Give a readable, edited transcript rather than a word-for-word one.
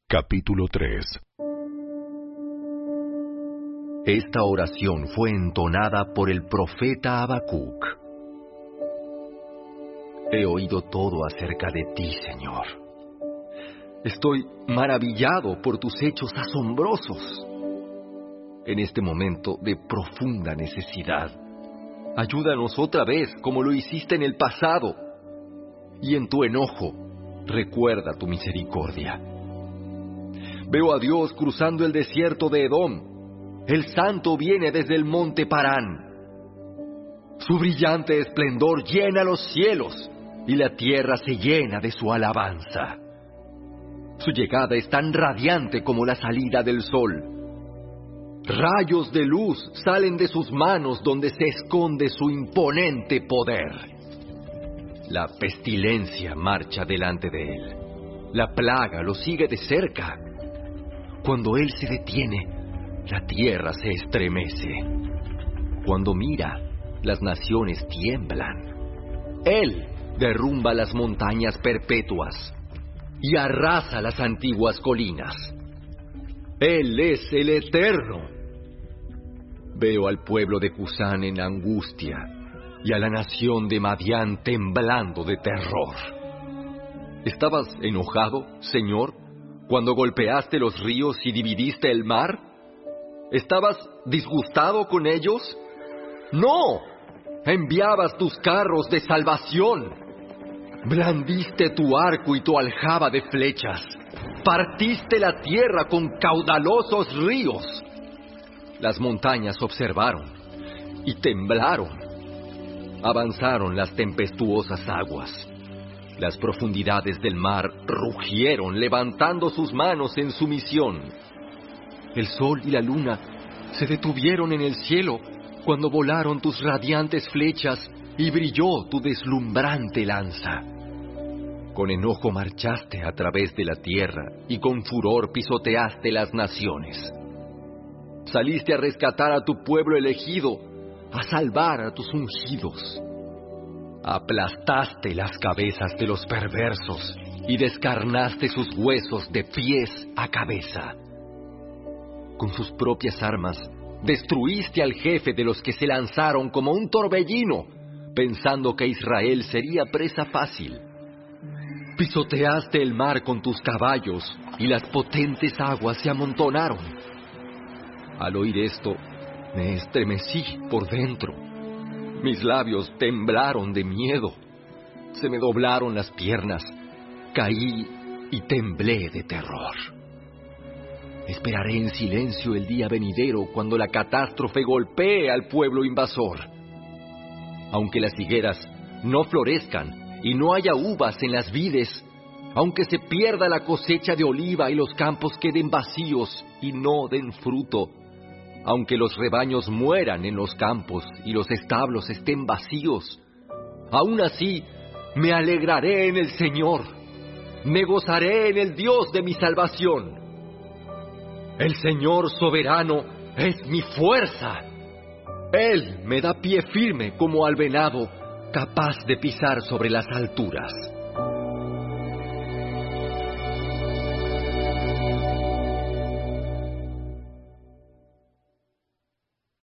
Capítulo 3. Esta oración fue entonada por el profeta Habacuc. He oído todo acerca de ti, Señor. Estoy maravillado por tus hechos asombrosos. En este momento de profunda necesidad, ayúdanos otra vez como lo hiciste en el pasado. Y en tu enojo, recuerda tu misericordia. Veo a Dios cruzando el desierto de Edom. El Santo viene desde el monte Parán. Su brillante esplendor llena los cielos, y la tierra se llena de su alabanza. Su llegada es tan radiante como la salida del sol. Rayos de luz salen de sus manos donde se esconde su imponente poder. La pestilencia marcha delante de él. La plaga lo sigue de cerca. Cuando él se detiene, la tierra se estremece. Cuando mira, las naciones tiemblan. Él derrumba las montañas perpetuas y arrasa las antiguas colinas. Él es el Eterno. Veo al pueblo de Cusán en angustia y a la nación de Madián temblando de terror. ¿Estabas enojado, Señor, cuando golpeaste los ríos y dividiste el mar? ¿Estabas disgustado con ellos? ¡No! Enviabas tus carros de salvación. Blandiste tu arco y tu aljaba de flechas. Partiste la tierra con caudalosos ríos. Las montañas observaron y temblaron. Avanzaron las tempestuosas aguas. Las profundidades del mar rugieron, levantando sus manos en sumisión. El sol y la luna se detuvieron en el cielo cuando volaron tus radiantes flechas y brilló tu deslumbrante lanza. Con enojo marchaste a través de la tierra y con furor pisoteaste las naciones. Saliste a rescatar a tu pueblo elegido, a salvar a tus ungidos. Aplastaste las cabezas de los perversos y descarnaste sus huesos de pies a cabeza. Con sus propias armas, destruiste al jefe de los que se lanzaron como un torbellino, pensando que Israel sería presa fácil. Pisoteaste el mar con tus caballos y las potentes aguas se amontonaron. Al oír esto, me estremecí por dentro. Mis labios temblaron de miedo. Se me doblaron las piernas. Caí y temblé de terror. Esperaré en silencio el día venidero cuando la catástrofe golpee al pueblo invasor. Aunque las higueras no florezcan y no haya uvas en las vides, aunque se pierda la cosecha de oliva y los campos queden vacíos y no den fruto, aunque los rebaños mueran en los campos y los establos estén vacíos, aún así me alegraré en el Señor, me gozaré en el Dios de mi salvación. El Señor soberano es mi fuerza. Él me da pie firme como al venado, capaz de pisar sobre las alturas.